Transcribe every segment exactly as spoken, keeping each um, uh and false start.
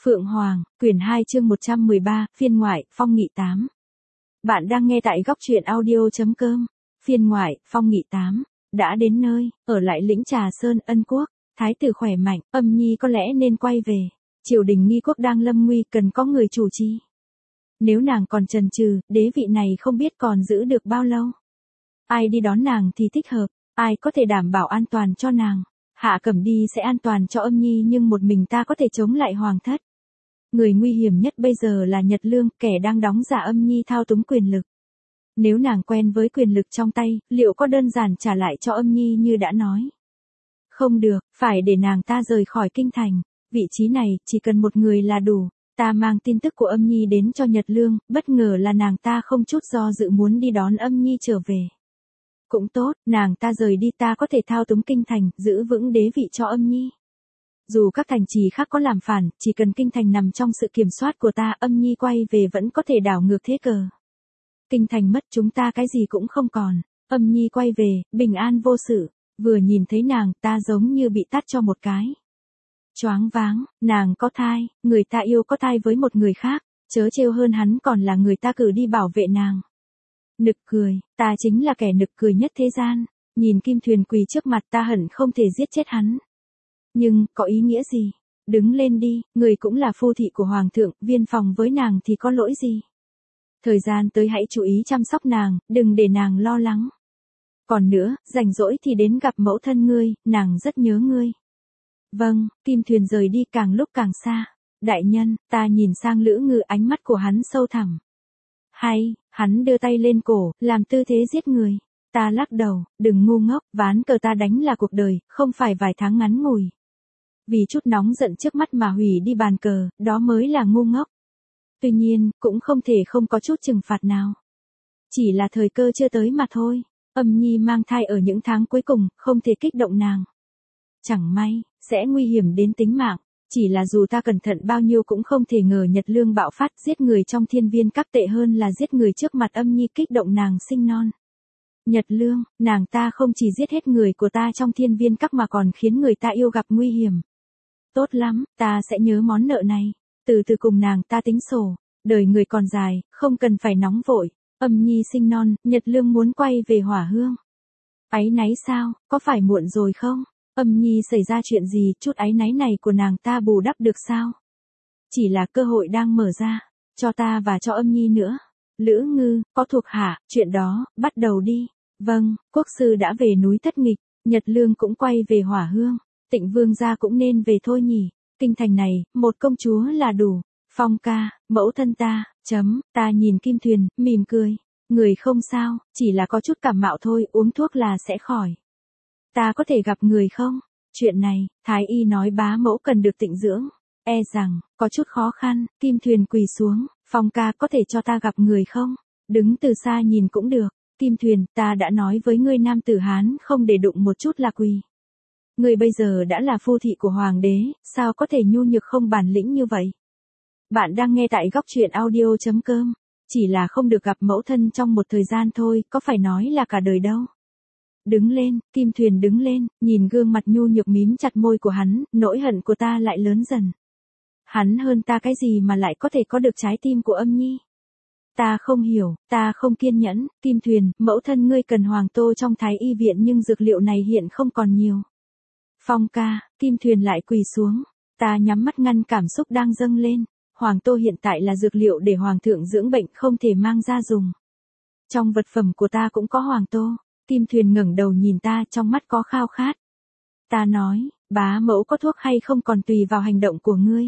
Phượng Hoàng, quyển hai chương một trăm mười ba, phiên ngoại, phong nghị tám. Bạn đang nghe tại góc truyện audio.com. Phiên ngoại, phong nghị tám. Đã đến nơi, ở lại lĩnh Trà Sơn Ân Quốc, thái tử khỏe mạnh, Âm Nhi có lẽ nên quay về. Triều đình nghi quốc đang lâm nguy, cần có người chủ trì. Nếu nàng còn chần chừ, đế vị này không biết còn giữ được bao lâu. Ai đi đón nàng thì thích hợp, ai có thể đảm bảo an toàn cho nàng. Hạ Cẩm đi sẽ an toàn cho Âm Nhi, nhưng một mình ta có thể chống lại hoàng thất. Người nguy hiểm nhất bây giờ là Nhật Lương, kẻ đang đóng giả Âm Nhi thao túng quyền lực. Nếu nàng quen với quyền lực trong tay, liệu có đơn giản trả lại cho Âm Nhi như đã nói? Không được, phải để nàng ta rời khỏi kinh thành. Vị trí này, chỉ cần một người là đủ. Ta mang tin tức của Âm Nhi đến cho Nhật Lương, bất ngờ là nàng ta không chút do dự muốn đi đón Âm Nhi trở về. Cũng tốt, nàng ta rời đi, ta có thể thao túng kinh thành, giữ vững đế vị cho Âm Nhi. Dù các thành trì khác có làm phản, chỉ cần kinh thành nằm trong sự kiểm soát của ta, Âm Nhi quay về vẫn có thể đảo ngược thế cờ. Kinh thành mất, chúng ta cái gì cũng không còn. Âm Nhi quay về, bình an vô sự. Vừa nhìn thấy nàng, ta giống như bị tát cho một cái. Choáng váng, nàng có thai, người ta yêu có thai với một người khác, chớ trêu, hơn hắn còn là người ta cử đi bảo vệ nàng. Nực cười, ta chính là kẻ nực cười nhất thế gian. Nhìn Kim Thuyền quỳ trước mặt, ta hận không thể giết chết hắn. Nhưng, có ý nghĩa gì? Đứng lên đi, người cũng là phu thị của hoàng thượng, viên phòng với nàng thì có lỗi gì? Thời gian tới hãy chú ý chăm sóc nàng, đừng để nàng lo lắng. Còn nữa, rảnh rỗi thì đến gặp mẫu thân ngươi, nàng rất nhớ ngươi. Vâng, Kim Thuyền rời đi càng lúc càng xa. Đại nhân, ta nhìn sang Lữ Ngư, ánh mắt của hắn sâu thẳm. Hay, hắn đưa tay lên cổ, làm tư thế giết người. Ta lắc đầu, đừng ngu ngốc, ván cờ ta đánh là cuộc đời, không phải vài tháng ngắn ngủi. Vì chút nóng giận trước mắt mà hủy đi bàn cờ, đó mới là ngu ngốc. Tuy nhiên, cũng không thể không có chút trừng phạt nào. Chỉ là thời cơ chưa tới mà thôi. Âm Nhi mang thai ở những tháng cuối cùng, không thể kích động nàng. Chẳng may, sẽ nguy hiểm đến tính mạng. Chỉ là dù ta cẩn thận bao nhiêu cũng không thể ngờ Nhật Lương bạo phát, giết người trong Thiên Viên Các tệ hơn là giết người trước mặt Âm Nhi, kích động nàng sinh non. Nhật Lương, nàng ta không chỉ giết hết người của ta trong Thiên Viên Các mà còn khiến người ta yêu gặp nguy hiểm. Tốt lắm, ta sẽ nhớ món nợ này. Từ từ cùng nàng ta tính sổ. Đời người còn dài, không cần phải nóng vội. Âm Nhi sinh non, Nhật Lương muốn quay về Hỏa Hương. Áy náy sao, có phải muộn rồi không? Âm Nhi xảy ra chuyện gì, chút áy náy này của nàng ta bù đắp được sao? Chỉ là cơ hội đang mở ra, cho ta và cho Âm Nhi nữa. Lữ Ngư, có thuộc hạ, chuyện đó, bắt đầu đi. Vâng, quốc sư đã về núi Thất Nghịch, Nhật Lương cũng quay về Hỏa Hương. Tịnh Vương gia cũng nên về thôi nhỉ. Kinh thành này, một công chúa là đủ. Phong ca, mẫu thân ta, chấm, ta nhìn Kim Thuyền, mỉm cười. Người không sao, chỉ là có chút cảm mạo thôi, uống thuốc là sẽ khỏi. Ta có thể gặp người không? Chuyện này, Thái y nói bá mẫu cần được tịnh dưỡng. E rằng, có chút khó khăn. Kim Thuyền quỳ xuống. Phong ca, có thể cho ta gặp người không? Đứng từ xa nhìn cũng được. Kim Thuyền, ta đã nói với ngươi, nam tử Hán không để đụng một chút là quỳ. Ngươi bây giờ đã là phu thị của hoàng đế, sao có thể nhu nhược không bản lĩnh như vậy? Bạn đang nghe tại góc truyện audio.com. Chỉ là không được gặp mẫu thân trong một thời gian thôi, có phải nói là cả đời đâu. Đứng lên, Kim Thuyền đứng lên, nhìn gương mặt nhu nhược mím chặt môi của hắn, nỗi hận của ta lại lớn dần. Hắn hơn ta cái gì mà lại có thể có được trái tim của Âm Nhi? Ta không hiểu, ta không kiên nhẫn. Kim Thuyền, mẫu thân ngươi cần hoàng tô trong Thái y viện, nhưng dược liệu này hiện không còn nhiều. Phong ca, Kim Thuyền lại quỳ xuống. Ta nhắm mắt ngăn cảm xúc đang dâng lên. Hoàng tô hiện tại là dược liệu để hoàng thượng dưỡng bệnh, không thể mang ra dùng. Trong vật phẩm của ta cũng có hoàng tô. Kim Thuyền ngẩng đầu nhìn ta, trong mắt có khao khát. Ta nói, bá mẫu có thuốc hay không còn tùy vào hành động của ngươi.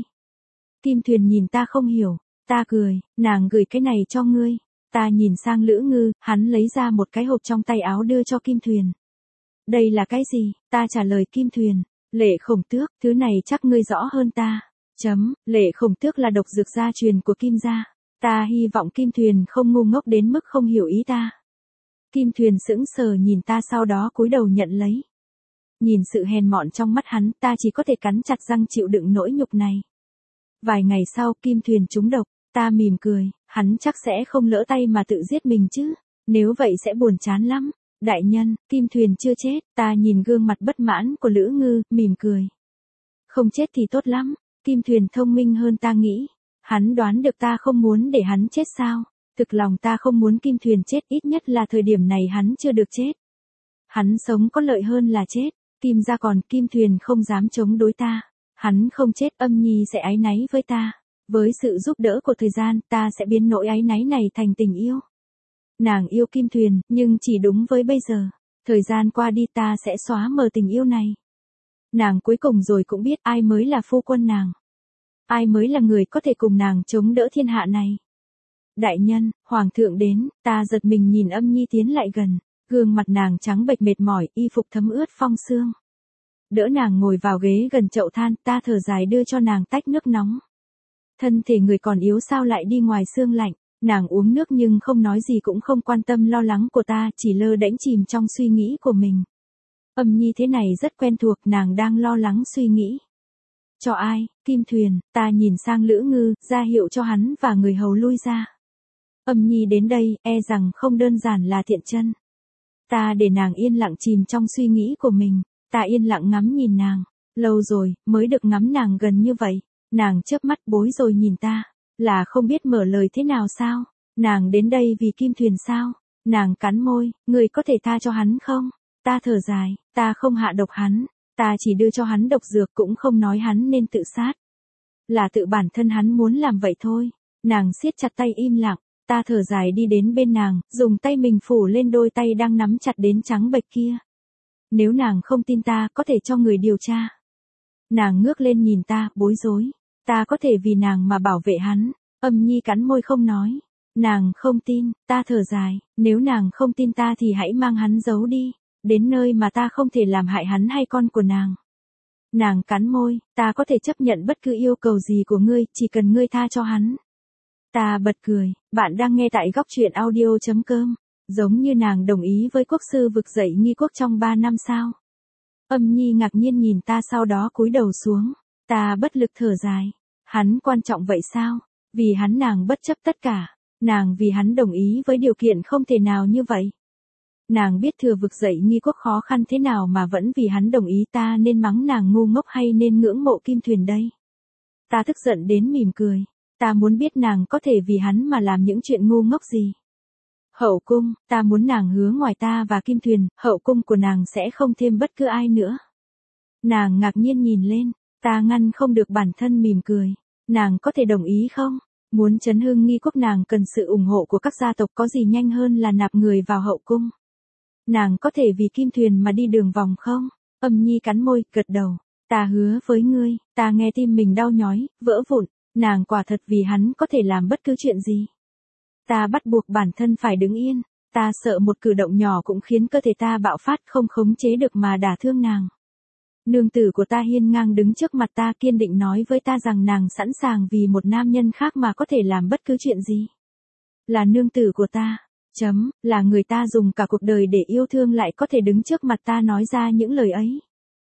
Kim Thuyền nhìn ta không hiểu. Ta cười, nàng gửi cái này cho ngươi. Ta nhìn sang Lữ Ngư, hắn lấy ra một cái hộp trong tay áo đưa cho Kim Thuyền. Đây là cái gì? Ta trả lời Kim Thuyền. Lệ Khổng Tước, thứ này chắc ngươi rõ hơn ta. Chấm, Lệ Khổng Tước là độc dược gia truyền của Kim gia. Ta hy vọng Kim Thuyền không ngu ngốc đến mức không hiểu ý ta. Kim Thuyền sững sờ nhìn ta, sau đó cúi đầu nhận lấy. Nhìn sự hèn mọn trong mắt hắn, ta chỉ có thể cắn chặt răng chịu đựng nỗi nhục này. Vài ngày sau, Kim Thuyền trúng độc, ta mỉm cười, hắn chắc sẽ không lỡ tay mà tự giết mình chứ. Nếu vậy sẽ buồn chán lắm. Đại nhân, Kim Thuyền chưa chết, ta nhìn gương mặt bất mãn của Lữ Ngư, mỉm cười. Không chết thì tốt lắm. Kim Thuyền thông minh hơn ta nghĩ. Hắn đoán được ta không muốn để hắn chết sao? Thực lòng ta không muốn Kim Thuyền chết, ít nhất là thời điểm này hắn chưa được chết. Hắn sống có lợi hơn là chết. Kim gia còn, Kim Thuyền không dám chống đối ta. Hắn không chết, Âm Nhi sẽ áy náy với ta. Với sự giúp đỡ của thời gian, ta sẽ biến nỗi áy náy này thành tình yêu. Nàng yêu Kim Thuyền, nhưng chỉ đúng với bây giờ. Thời gian qua đi ta sẽ xóa mờ tình yêu này. Nàng cuối cùng rồi cũng biết ai mới là phu quân nàng. Ai mới là người có thể cùng nàng chống đỡ thiên hạ này. Đại nhân, hoàng thượng đến, ta giật mình nhìn Âm Nhi tiến lại gần. Gương mặt nàng trắng bệch mệt mỏi, y phục thấm ướt phong sương. Đỡ nàng ngồi vào ghế gần chậu than, ta thở dài đưa cho nàng tách nước nóng. Thân thể người còn yếu sao lại đi ngoài sương lạnh. Nàng uống nước nhưng không nói gì, cũng không quan tâm lo lắng của ta, chỉ lơ đễnh chìm trong suy nghĩ của mình. Âm Nhi thế này rất quen thuộc, nàng đang lo lắng suy nghĩ. Cho ai? Kim Thuyền. Ta nhìn sang Lữ Ngư, ra hiệu cho hắn và người hầu lui ra. Âm Nhi đến đây, e rằng không đơn giản là thiện chân. Ta để nàng yên lặng chìm trong suy nghĩ của mình. Ta yên lặng ngắm nhìn nàng. Lâu rồi, mới được ngắm nàng gần như vậy. Nàng chớp mắt bối rồi nhìn ta. Là không biết mở lời thế nào sao? Nàng đến đây vì Kim Thuyền sao? Nàng cắn môi, người có thể tha cho hắn không? Ta thở dài, ta không hạ độc hắn. Ta chỉ đưa cho hắn độc dược, cũng không nói hắn nên tự sát. Là tự bản thân hắn muốn làm vậy thôi. Nàng siết chặt tay im lặng. Ta thở dài đi đến bên nàng, dùng tay mình phủ lên đôi tay đang nắm chặt đến trắng bệch kia. Nếu nàng không tin ta, có thể cho người điều tra. Nàng ngước lên nhìn ta, bối rối. Ta có thể vì nàng mà bảo vệ hắn. Âm Nhi cắn môi không nói. Nàng không tin, ta thở dài. Nếu nàng không tin ta thì hãy mang hắn giấu đi. Đến nơi mà ta không thể làm hại hắn hay con của nàng. Nàng cắn môi, ta có thể chấp nhận bất cứ yêu cầu gì của ngươi, chỉ cần ngươi tha cho hắn. Ta bật cười, bạn đang nghe tại góc truyện audio chấm com. Giống như nàng đồng ý với quốc sư vực dậy nghi quốc trong ba năm sao. Âm Nhi ngạc nhiên nhìn ta, sau đó cúi đầu xuống. Ta bất lực thở dài. Hắn quan trọng vậy sao? Vì hắn nàng bất chấp tất cả. Nàng vì hắn đồng ý với điều kiện không thể nào như vậy. Nàng biết thừa vực dậy nghi quốc khó khăn thế nào mà vẫn vì hắn đồng ý, ta nên mắng nàng ngu ngốc hay nên ngưỡng mộ Kim Thuyền đây? Ta tức giận đến mỉm cười. Ta muốn biết nàng có thể vì hắn mà làm những chuyện ngu ngốc gì. Hậu cung, ta muốn nàng hứa ngoài ta và Kim Thuyền, hậu cung của nàng sẽ không thêm bất cứ ai nữa. Nàng ngạc nhiên nhìn lên, ta ngăn không được bản thân mỉm cười. Nàng có thể đồng ý không? Muốn chấn hưng nghi quốc nàng cần sự ủng hộ của các gia tộc, có gì nhanh hơn là nạp người vào hậu cung. Nàng có thể vì Kim Thuyền mà đi đường vòng không? Âm Nhi cắn môi, gật đầu. Ta hứa với ngươi. Ta nghe tim mình đau nhói, vỡ vụn. Nàng quả thật vì hắn có thể làm bất cứ chuyện gì. Ta bắt buộc bản thân phải đứng yên. Ta sợ một cử động nhỏ cũng khiến cơ thể ta bạo phát, không khống chế được mà đả thương nàng. Nương tử của ta hiên ngang đứng trước mặt ta, kiên định nói với ta rằng nàng sẵn sàng vì một nam nhân khác mà có thể làm bất cứ chuyện gì. Là nương tử của ta. Chấm, là người ta dùng cả cuộc đời để yêu thương lại có thể đứng trước mặt ta nói ra những lời ấy.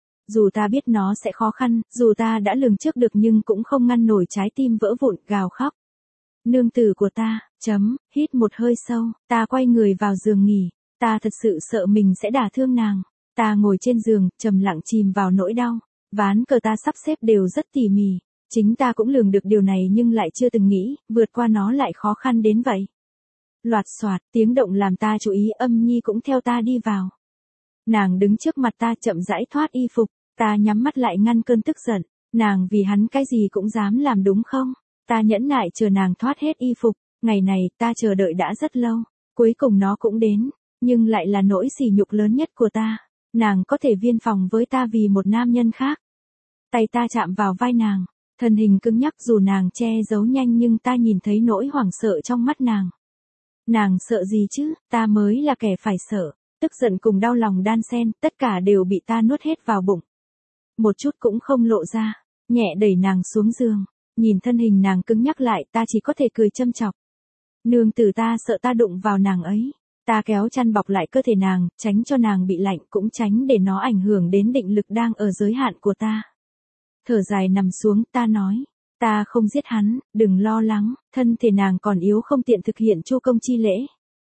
Dù ta biết nó sẽ khó khăn, dù ta đã lường trước được, nhưng cũng không ngăn nổi trái tim vỡ vụn, gào khóc. Nương tử của ta, chấm, hít một hơi sâu, ta quay người vào giường nghỉ. Ta thật sự sợ mình sẽ đả thương nàng. Ta ngồi trên giường, trầm lặng chìm vào nỗi đau. Ván cờ ta sắp xếp đều rất tỉ mỉ. Chính ta cũng lường được điều này nhưng lại chưa từng nghĩ, vượt qua nó lại khó khăn đến vậy. Loạt soạt, tiếng động làm ta chú ý, Âm Nhi cũng theo ta đi vào. Nàng đứng trước mặt ta chậm rãi thoát y phục. Ta nhắm mắt lại ngăn cơn tức giận. Nàng vì hắn cái gì cũng dám làm đúng không? Ta nhẫn nại chờ nàng thoát hết y phục. Ngày này ta chờ đợi đã rất lâu. Cuối cùng nó cũng đến. Nhưng lại là nỗi sỉ nhục lớn nhất của ta. Nàng có thể viên phòng với ta vì một nam nhân khác. Tay ta chạm vào vai nàng. Thân hình cứng nhắc, dù nàng che giấu nhanh nhưng ta nhìn thấy nỗi hoảng sợ trong mắt nàng. Nàng sợ gì chứ? Ta mới là kẻ phải sợ. Tức giận cùng đau lòng đan xen, tất cả đều bị ta nuốt hết vào bụng. Một chút cũng không lộ ra. Nhẹ đẩy nàng xuống giường. Nhìn thân hình nàng cứng nhắc lại, ta chỉ có thể cười châm chọc. Nương tử ta sợ ta đụng vào nàng ấy. Ta kéo chăn bọc lại cơ thể nàng, tránh cho nàng bị lạnh, cũng tránh để nó ảnh hưởng đến định lực đang ở giới hạn của ta. Thở dài nằm xuống, ta nói. Ta không giết hắn, đừng lo lắng, thân thể nàng còn yếu không tiện thực hiện chu công chi lễ.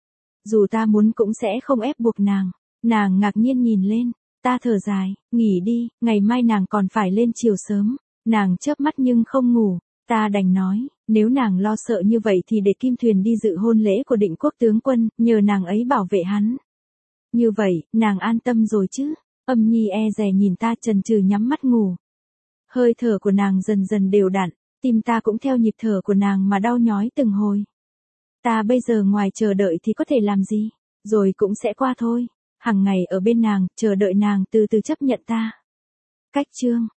Dù ta muốn cũng sẽ không ép buộc nàng. Nàng ngạc nhiên nhìn lên. Ta thở dài, nghỉ đi, ngày mai nàng còn phải lên chiều sớm. Nàng chớp mắt nhưng không ngủ, ta đành nói, nếu nàng lo sợ như vậy thì để Kim Thuyền đi dự hôn lễ của Định Quốc tướng quân, nhờ nàng ấy bảo vệ hắn. Như vậy, nàng an tâm rồi chứ. Âm Nhi e dè nhìn ta chần chừ nhắm mắt ngủ. Hơi thở của nàng dần dần đều đặn, tim ta cũng theo nhịp thở của nàng mà đau nhói từng hồi. Ta bây giờ ngoài chờ đợi thì có thể làm gì, rồi cũng sẽ qua thôi. Hằng ngày ở bên nàng, chờ đợi nàng từ từ chấp nhận ta. Cách chương